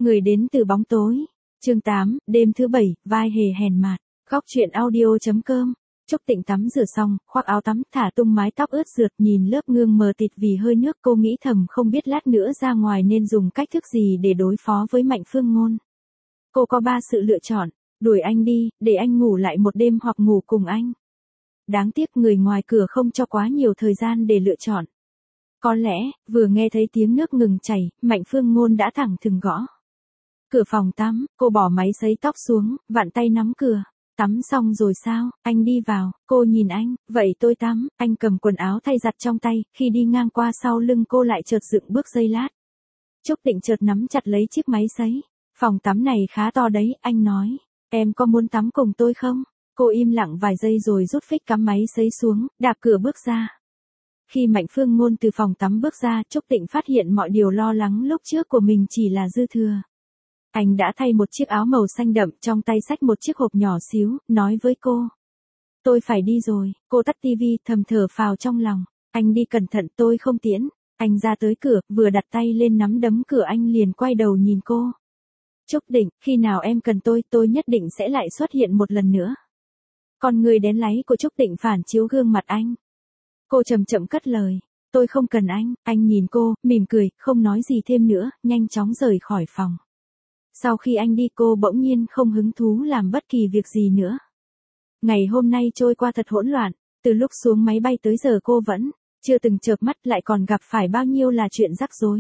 Người đến từ bóng tối. Chương 8, đêm thứ 7, vai hề hèn mạt. Góc truyện audio.com. Trúc Tịnh tắm rửa xong, khoác áo tắm, thả tung mái tóc ướt rượt, nhìn lớp gương mờ tịt vì hơi nước, cô nghĩ thầm không biết lát nữa ra ngoài nên dùng cách thức gì để đối phó với Mạnh Phương Ngôn. Cô có 3 sự lựa chọn: đuổi anh đi, để anh ngủ lại một đêm hoặc ngủ cùng anh. Đáng tiếc người ngoài cửa không cho quá nhiều thời gian để lựa chọn. Có lẽ, vừa nghe thấy tiếng nước ngừng chảy, Mạnh Phương Ngôn đã thẳng thừng gõ cửa phòng tắm, cô bỏ máy sấy tóc xuống, vặn tay nắm cửa. Tắm xong rồi sao, anh đi vào, cô nhìn anh, vậy tôi tắm, anh cầm quần áo thay giặt trong tay, khi đi ngang qua sau lưng cô lại chợt dựng bước giây lát. Trúc Tịnh chợt nắm chặt lấy chiếc máy sấy, phòng tắm này khá to đấy, anh nói, em có muốn tắm cùng tôi không? Cô im lặng vài giây rồi rút phích cắm máy sấy xuống, đạp cửa bước ra. Khi Mạnh Phương Ngôn từ phòng tắm bước ra, Trúc Tịnh phát hiện mọi điều lo lắng lúc trước của mình chỉ là dư thừa. Anh đã thay một chiếc áo màu xanh đậm, trong tay xách một chiếc hộp nhỏ xíu, nói với cô. Tôi phải đi rồi, cô tắt tivi, thầm thở phào trong lòng. Anh đi cẩn thận, tôi không tiễn. Anh ra tới cửa, vừa đặt tay lên nắm đấm cửa anh liền quay đầu nhìn cô. Trúc Tịnh, khi nào em cần tôi nhất định sẽ lại xuất hiện một lần nữa. Con người đén láy của Trúc Tịnh phản chiếu gương mặt anh. Cô chậm chậm cất lời, tôi không cần anh nhìn cô, mỉm cười, không nói gì thêm nữa, nhanh chóng rời khỏi phòng. Sau khi anh đi cô bỗng nhiên không hứng thú làm bất kỳ việc gì nữa. Ngày hôm nay trôi qua thật hỗn loạn, từ lúc xuống máy bay tới giờ cô vẫn chưa từng chợp mắt, lại còn gặp phải bao nhiêu là chuyện rắc rối.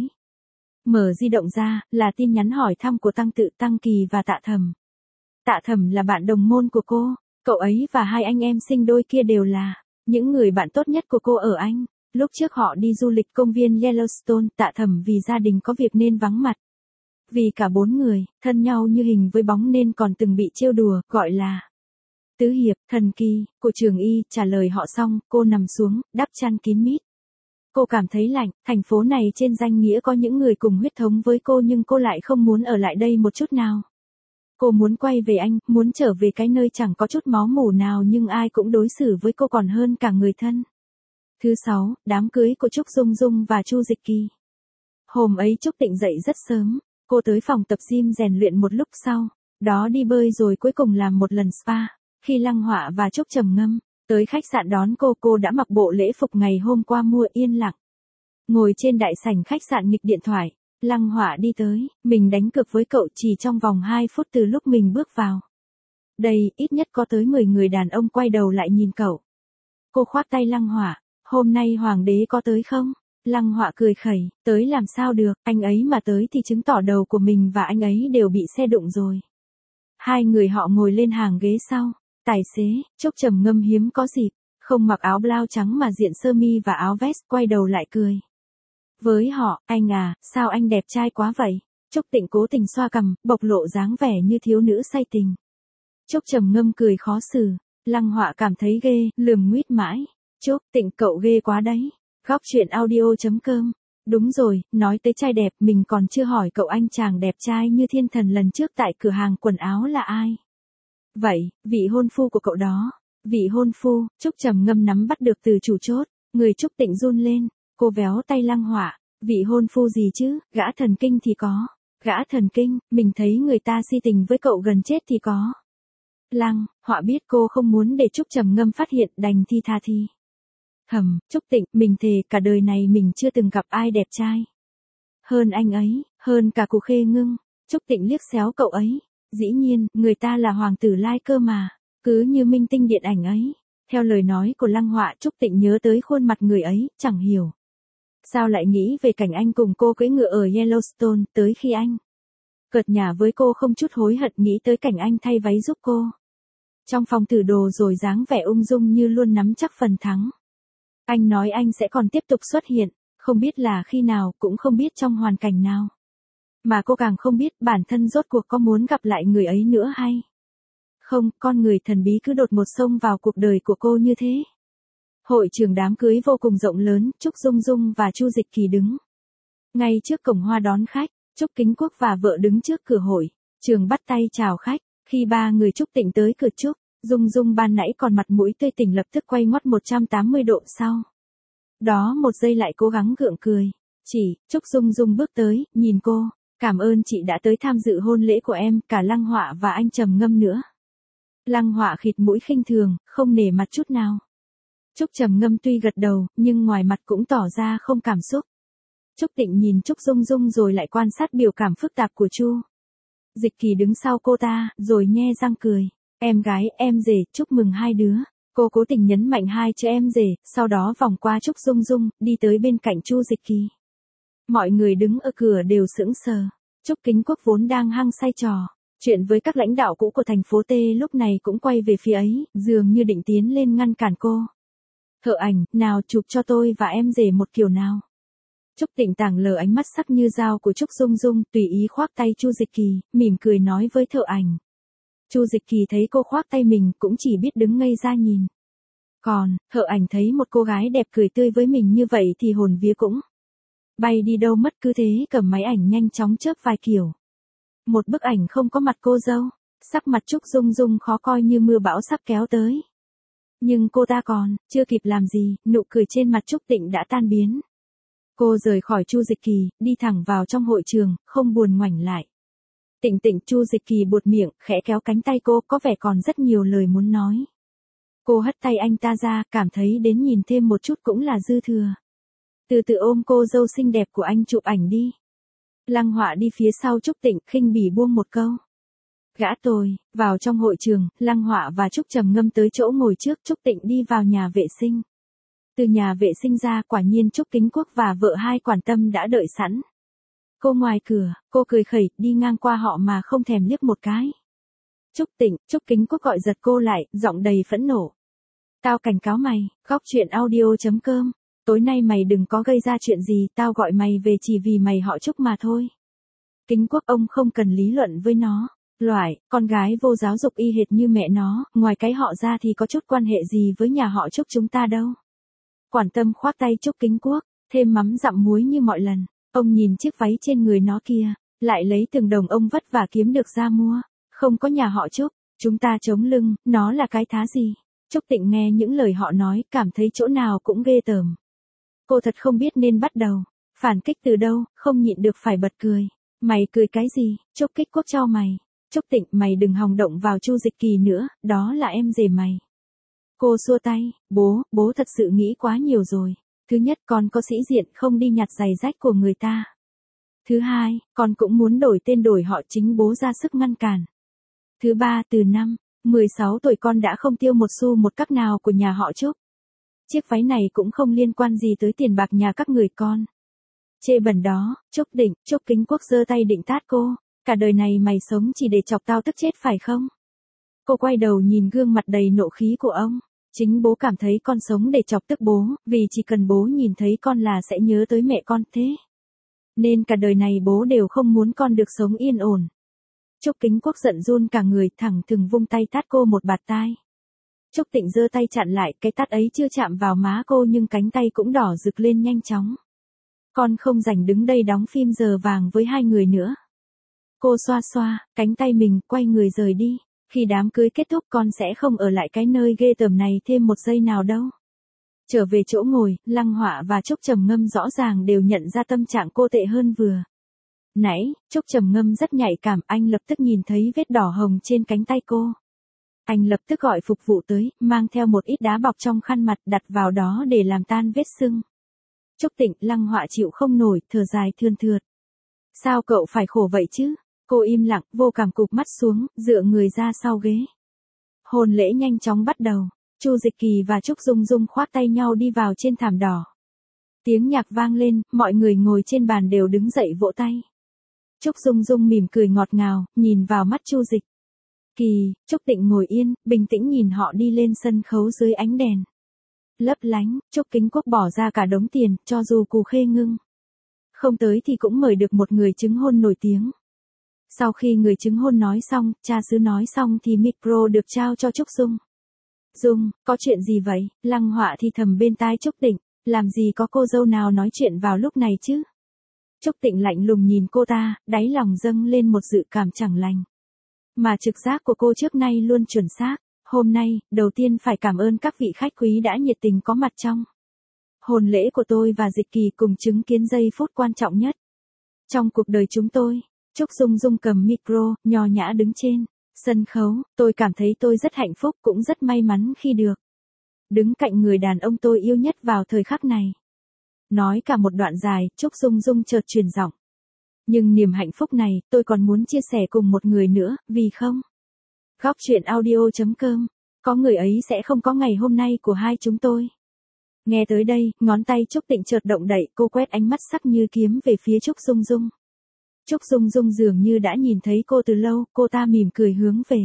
Mở di động ra, là tin nhắn hỏi thăm của Tăng Tự, Tăng Kỳ và Tạ Thầm. Tạ Thầm là bạn đồng môn của cô, cậu ấy và hai anh em sinh đôi kia đều là những người bạn tốt nhất của cô ở Anh. Lúc trước họ đi du lịch công viên Yellowstone, Tạ Thầm vì gia đình có việc nên vắng mặt. Vì cả 4 người, thân nhau như hình với bóng nên còn từng bị trêu đùa, gọi là tứ hiệp, thần kỳ, của Trường Y. Trả lời họ xong, cô nằm xuống, đắp chăn kín mít. Cô cảm thấy lạnh, thành phố này trên danh nghĩa có những người cùng huyết thống với cô nhưng cô lại không muốn ở lại đây một chút nào. Cô muốn quay về Anh, muốn trở về cái nơi chẳng có chút máu mủ nào nhưng ai cũng đối xử với cô còn hơn cả người thân. Thứ 6, đám cưới của Trúc Dung Dung và Chu Dịch Kỳ. Hôm ấy Trúc Tịnh dậy rất sớm, cô tới phòng tập gym rèn luyện một lúc sau, đó đi bơi rồi cuối cùng làm một lần spa. Khi Lăng Họa và Trúc Trầm Ngâm tới khách sạn đón cô đã mặc bộ lễ phục ngày hôm qua mua, yên lặng ngồi trên đại sảnh khách sạn nghịch điện thoại. Lăng Họa đi tới, mình đánh cược với cậu chỉ trong vòng 2 phút từ lúc mình bước vào đây, ít nhất có tới 10 người đàn ông quay đầu lại nhìn cậu. Cô khoác tay Lăng Họa, hôm nay hoàng đế có tới không? Lăng Họa cười khẩy, tới làm sao được, anh ấy mà tới thì chứng tỏ đầu của mình và anh ấy đều bị xe đụng rồi. Hai người họ ngồi lên hàng ghế sau, tài xế, Trúc Trầm Ngâm hiếm có dịp, không mặc áo blau trắng mà diện sơ mi và áo vest, quay đầu lại cười. Với họ, anh à, sao anh đẹp trai quá vậy? Trúc Tịnh cố tình xoa cằm, bộc lộ dáng vẻ như thiếu nữ say tình. Trúc Trầm Ngâm cười khó xử, Lăng Họa cảm thấy ghê, lườm nguýt mãi. Trúc Tịnh cậu ghê quá đấy. Góc truyện audio.com. Đúng rồi, nói tới trai đẹp, mình còn chưa hỏi cậu anh chàng đẹp trai như thiên thần lần trước tại cửa hàng quần áo là ai? Vậy, vị hôn phu của cậu đó. Vị hôn phu, Trúc Trầm Ngâm nắm bắt được từ chủ chốt, người Trúc Tịnh run lên, cô véo tay Lăng Họa, vị hôn phu gì chứ, gã thần kinh thì có. Gã thần kinh, mình thấy người ta si tình với cậu gần chết thì có. Lăng Họa biết cô không muốn để Trúc Trầm Ngâm phát hiện, đành thi tha thi. Trúc Tịnh, mình thề cả đời này mình chưa từng gặp ai đẹp trai hơn anh ấy, hơn cả Cụ Khê Ngưng. Trúc Tịnh liếc xéo cậu ấy, dĩ nhiên, người ta là hoàng tử Lai cơ mà, cứ như minh tinh điện ảnh ấy. Theo lời nói của Lăng Họa, Trúc Tịnh nhớ tới khuôn mặt người ấy, chẳng hiểu sao lại nghĩ về cảnh anh cùng cô cưỡi ngựa ở Yellowstone, tới khi anh cợt nhả với cô không chút hối hận, nghĩ tới cảnh anh thay váy giúp cô trong phòng thử đồ rồi dáng vẻ ung dung như luôn nắm chắc phần thắng. Anh nói anh sẽ còn tiếp tục xuất hiện, không biết là khi nào, cũng không biết trong hoàn cảnh nào. Mà cô càng không biết bản thân rốt cuộc có muốn gặp lại người ấy nữa hay không, con người thần bí cứ đột ngột xông vào cuộc đời của cô như thế. Hội trường đám cưới vô cùng rộng lớn, Trúc Dung Dung và Chu Dịch Kỳ đứng ngay trước cổng hoa đón khách, Trúc Kính Quốc và vợ đứng trước cửa hội trường bắt tay chào khách. Khi 3 người Trúc Tịnh tới cửa, Trúc Dung Dung ban nãy còn mặt mũi tươi tỉnh lập tức quay ngoắt 180 độ sau. Đó một giây lại cố gắng gượng cười. Trúc Dung Dung bước tới, nhìn cô, Cảm ơn chị đã tới tham dự hôn lễ của em, cả Lăng Họa và anh Trầm Ngâm nữa. Lăng Họa khịt mũi khinh thường, không nể mặt chút nào. Trúc Trầm Ngâm tuy gật đầu, nhưng ngoài mặt cũng tỏ ra không cảm xúc. Trúc Tịnh nhìn Trúc Dung Dung rồi lại quan sát biểu cảm phức tạp của Chu Dịch Kỳ đứng sau cô ta, rồi nhe răng cười. Em gái, em rể, chúc mừng hai đứa. Cô cố tình nhấn mạnh hai chữ em rể, sau đó vòng qua Trúc Dung Dung, đi tới bên cạnh Chu Dịch Kỳ. Mọi người đứng ở cửa đều sững sờ. Trúc Kính Quốc vốn đang hăng say trò chuyện với các lãnh đạo cũ của thành phố T lúc này cũng quay về phía ấy, dường như định tiến lên ngăn cản cô. Thợ ảnh, nào chụp cho tôi và em rể một kiểu nào. Trúc Tịnh tảng lờ ánh mắt sắc như dao của Trúc Dung Dung, tùy ý khoác tay Chu Dịch Kỳ, mỉm cười nói với thợ ảnh. Chu Dịch Kỳ thấy cô khoác tay mình cũng chỉ biết đứng ngây ra nhìn. Còn, thợ ảnh thấy một cô gái đẹp cười tươi với mình như vậy thì hồn vía cũng bay đi đâu mất, cứ thế cầm máy ảnh nhanh chóng chớp vài kiểu. Một bức ảnh không có mặt cô dâu, sắc mặt Trúc Dung Dung khó coi như mưa bão sắp kéo tới. Nhưng cô ta còn chưa kịp làm gì, nụ cười trên mặt Trúc Tịnh đã tan biến. Cô rời khỏi Chu Dịch Kỳ, đi thẳng vào trong hội trường, không buồn ngoảnh lại. Tịnh Tịnh, Chu Dịch Kỳ buột miệng, khẽ kéo cánh tay cô, có vẻ còn rất nhiều lời muốn nói. Cô hất tay anh ta ra, cảm thấy đến nhìn thêm một chút cũng là dư thừa. Từ từ ôm cô dâu xinh đẹp của anh chụp ảnh đi. Lăng Họa đi phía sau Trúc Tịnh, khinh bỉ buông một câu. Gã tồi. Vào trong hội trường, Lăng Họa và Trúc Trầm Ngâm tới chỗ ngồi trước, Trúc Tịnh đi vào nhà vệ sinh. Từ nhà vệ sinh ra, quả nhiên Trúc Kính Quốc và vợ hai Quản Tâm đã đợi sẵn. Cô ngoài cửa, cô cười khẩy, đi ngang qua họ mà không thèm liếc một cái. Trúc Tịnh, Trúc Kính Quốc gọi giật cô lại, giọng đầy phẫn nộ. Tao cảnh cáo mày, góc chuyện audio.com. Tối nay mày đừng có gây ra chuyện gì, tao gọi mày về chỉ vì mày họ Trúc mà thôi. Kính Quốc, ông không cần lý luận với nó. Loại, con gái vô giáo dục y hệt như mẹ nó, ngoài cái họ ra thì có chút quan hệ gì với nhà họ Trúc chúng ta đâu. Quản Tâm khoác tay Trúc Kính Quốc, thêm mắm dặm muối như mọi lần. Ông nhìn chiếc váy trên người nó kia, lại lấy từng đồng ông vất vả kiếm được ra mua. Không có nhà họ Trúc, chúng ta chống lưng, nó là cái thá gì. Trúc Tịnh nghe những lời họ nói, cảm thấy chỗ nào cũng ghê tởm. Cô thật không biết nên bắt đầu phản kích từ đâu, không nhịn được phải bật cười. Mày cười cái gì? Trúc Kích Quốc cho mày. Trúc Tịnh, mày đừng hòng động vào Chu Dịch Kỳ nữa, đó là em rể mày. Cô xua tay, bố thật sự nghĩ quá nhiều rồi. Thứ nhất, con có sĩ diện không đi nhặt giày rách của người ta. Thứ hai, con cũng muốn đổi tên đổi họ, chính bố ra sức ngăn cản. Thứ ba, từ năm 16 tuổi con đã không tiêu một xu một cắc nào của nhà họ Trúc. Chiếc váy này cũng không liên quan gì tới tiền bạc nhà các người con. Chê bẩn đó. Trúc Kính Quốc giơ tay định tát cô. Cả đời này mày sống chỉ để chọc tao tức chết phải không? Cô quay đầu nhìn gương mặt đầy nộ khí của ông. Chính bố cảm thấy con sống để chọc tức bố, vì chỉ cần bố nhìn thấy con là sẽ nhớ tới mẹ con thế. Nên cả đời này bố đều không muốn con được sống yên ổn. Trúc Kính Quốc giận run cả người, thẳng thừng vung tay tát cô một bạt tai. Trúc Tịnh giơ tay chặn lại, cái tát ấy chưa chạm vào má cô nhưng cánh tay cũng đỏ rực lên nhanh chóng. Con không rảnh đứng đây đóng phim giờ vàng với hai người nữa. Cô xoa xoa cánh tay mình, quay người rời đi. Khi đám cưới kết thúc con sẽ không ở lại cái nơi ghê tởm này thêm một giây nào đâu. Trở về chỗ ngồi, Lăng Họa và Trúc Trầm Ngâm rõ ràng đều nhận ra tâm trạng cô tệ hơn vừa nãy. Trúc Trầm Ngâm rất nhạy cảm, anh lập tức nhìn thấy vết đỏ hồng trên cánh tay cô. Anh lập tức gọi phục vụ tới, mang theo một ít đá bọc trong khăn mặt đặt vào đó để làm tan vết sưng. Trúc Tịnh, Lăng Họa chịu không nổi, thở dài thườn thượt. Sao cậu phải khổ vậy chứ? Cô im lặng, vô cảm cụp mắt xuống, dựa người ra sau ghế. Hôn lễ nhanh chóng bắt đầu. Chu Dịch Kỳ và Trúc Dung Dung khoác tay nhau đi vào trên thảm đỏ. Tiếng nhạc vang lên, mọi người ngồi trên bàn đều đứng dậy vỗ tay. Trúc Dung Dung mỉm cười ngọt ngào, nhìn vào mắt Chu Dịch Kỳ. Trúc Tịnh ngồi yên, bình tĩnh nhìn họ đi lên sân khấu dưới ánh đèn lấp lánh. Trúc Kính Quốc bỏ ra cả đống tiền, cho dù Cù Khê Ngưng không tới thì cũng mời được một người chứng hôn nổi tiếng. Sau khi người chứng hôn nói xong, cha xứ nói xong thì micro được trao cho Trúc Dung. Dung, có chuyện gì vậy? Lăng Họa thì thầm bên tai Trúc Tịnh, làm gì có cô dâu nào nói chuyện vào lúc này chứ? Trúc Tịnh lạnh lùng nhìn cô ta, đáy lòng dâng lên một dự cảm chẳng lành. Mà trực giác của cô trước nay luôn chuẩn xác. Hôm nay, đầu tiên phải cảm ơn các vị khách quý đã nhiệt tình có mặt trong hôn lễ của tôi và Dịch Kỳ, cùng chứng kiến giây phút quan trọng nhất trong cuộc đời chúng tôi. Trúc Dung Dung cầm micro, nho nhã đứng trên sân khấu, tôi cảm thấy tôi rất hạnh phúc cũng rất may mắn khi được đứng cạnh người đàn ông tôi yêu nhất vào thời khắc này. Nói cả một đoạn dài, Trúc Dung Dung chợt truyền giọng. Nhưng niềm hạnh phúc này, tôi còn muốn chia sẻ cùng một người nữa, vì không? Góc chuyện audio.com, có người ấy sẽ không có ngày hôm nay của hai chúng tôi. Nghe tới đây, ngón tay Trúc Tịnh chợt động đậy, cô quét ánh mắt sắc như kiếm về phía Trúc Dung Dung. Trúc Dung Dung dường như đã nhìn thấy cô từ lâu, cô ta mỉm cười hướng về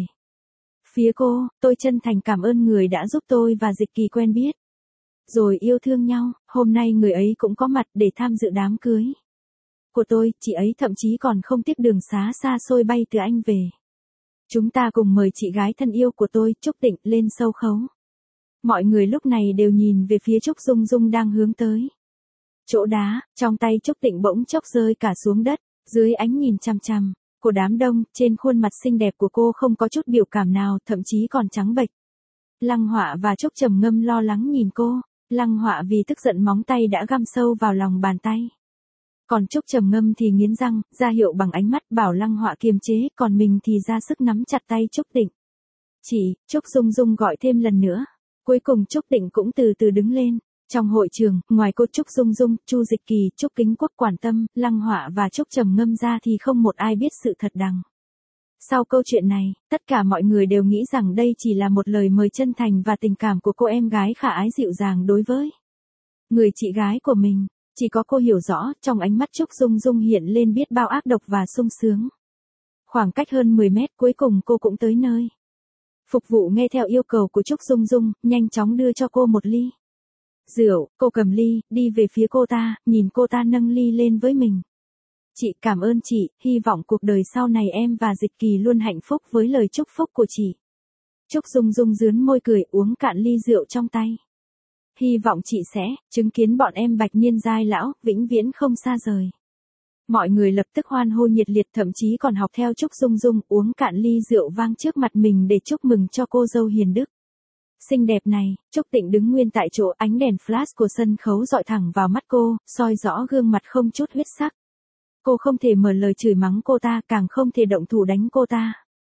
phía cô, tôi chân thành cảm ơn người đã giúp tôi và Dịch Kỳ quen biết. Rồi yêu thương nhau, hôm nay người ấy cũng có mặt để tham dự đám cưới của tôi, chị ấy thậm chí còn không tiếc đường xá xa xôi bay từ Anh về. Chúng ta cùng mời chị gái thân yêu của tôi, Trúc Tịnh, lên sâu khấu. Mọi người lúc này đều nhìn về phía Trúc Dung Dung đang hướng tới chỗ đá, trong tay Trúc Tịnh bỗng chốc rơi cả xuống đất, dưới ánh nhìn chằm chằm của đám đông, trên khuôn mặt xinh đẹp của cô không có chút biểu cảm nào, thậm chí còn trắng bệch. Lăng Họa và Trúc Trầm Ngâm lo lắng nhìn cô, Lăng Họa vì tức giận móng tay đã găm sâu vào lòng bàn tay. Còn Trúc Trầm Ngâm thì nghiến răng, ra hiệu bằng ánh mắt bảo Lăng Họa kiềm chế, còn mình thì ra sức nắm chặt tay Trúc Tịnh. Chị, Trúc Dung Dung gọi thêm lần nữa. Cuối cùng Trúc Tịnh cũng từ từ đứng lên. Trong hội trường, ngoài cô Trúc Dung Dung, Chu Dịch Kỳ, Trúc Kính Quốc Quản Tâm, Lăng Họa và Trúc Trầm Ngâm ra thì không một ai biết sự thật đằng sau câu chuyện này. Tất cả mọi người đều nghĩ rằng đây chỉ là một lời mời chân thành và tình cảm của cô em gái khả ái dịu dàng đối với người chị gái của mình. Chỉ có cô hiểu rõ, trong ánh mắt Trúc Dung Dung hiện lên biết bao ác độc và sung sướng. Khoảng cách hơn 10 mét, cuối cùng cô cũng tới nơi. Phục vụ nghe theo yêu cầu của Trúc Dung Dung, nhanh chóng đưa cho cô một ly rượu. Cô cầm ly, đi về phía cô ta, nhìn cô ta nâng ly lên với mình. Chị, cảm ơn chị, hy vọng cuộc đời sau này em và Dịch Kỳ luôn hạnh phúc với lời chúc phúc của chị. Trúc Dung Dung rướn môi cười, uống cạn ly rượu trong tay. Hy vọng chị sẽ chứng kiến bọn em bạch niên giai lão, vĩnh viễn không xa rời. Mọi người lập tức hoan hô nhiệt liệt, thậm chí còn học theo Trúc Dung Dung uống cạn ly rượu vang trước mặt mình để chúc mừng cho cô dâu hiền đức xinh đẹp này. Trúc Tịnh đứng nguyên tại chỗ, ánh đèn flash của sân khấu dọi thẳng vào mắt cô, soi rõ gương mặt không chút huyết sắc. Cô không thể mở lời chửi mắng cô ta, càng không thể động thủ đánh cô ta.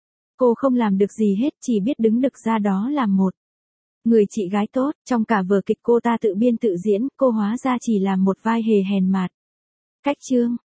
Cô không làm được gì hết, chỉ biết đứng đực ra đó làm một người chị gái tốt. Trong cả vở kịch cô ta tự biên tự diễn, cô hóa ra chỉ là một vai hề hèn mạt. Cách chương